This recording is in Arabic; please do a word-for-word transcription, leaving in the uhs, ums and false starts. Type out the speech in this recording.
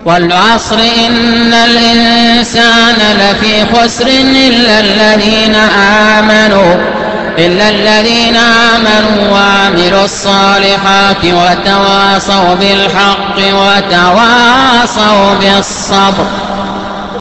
والعصر إن الإنسان لفي خسر إلا الذين آمنوا إلا الذين آمنوا وعملوا الصالحات وتواصوا بالحق وتواصوا بالصبر.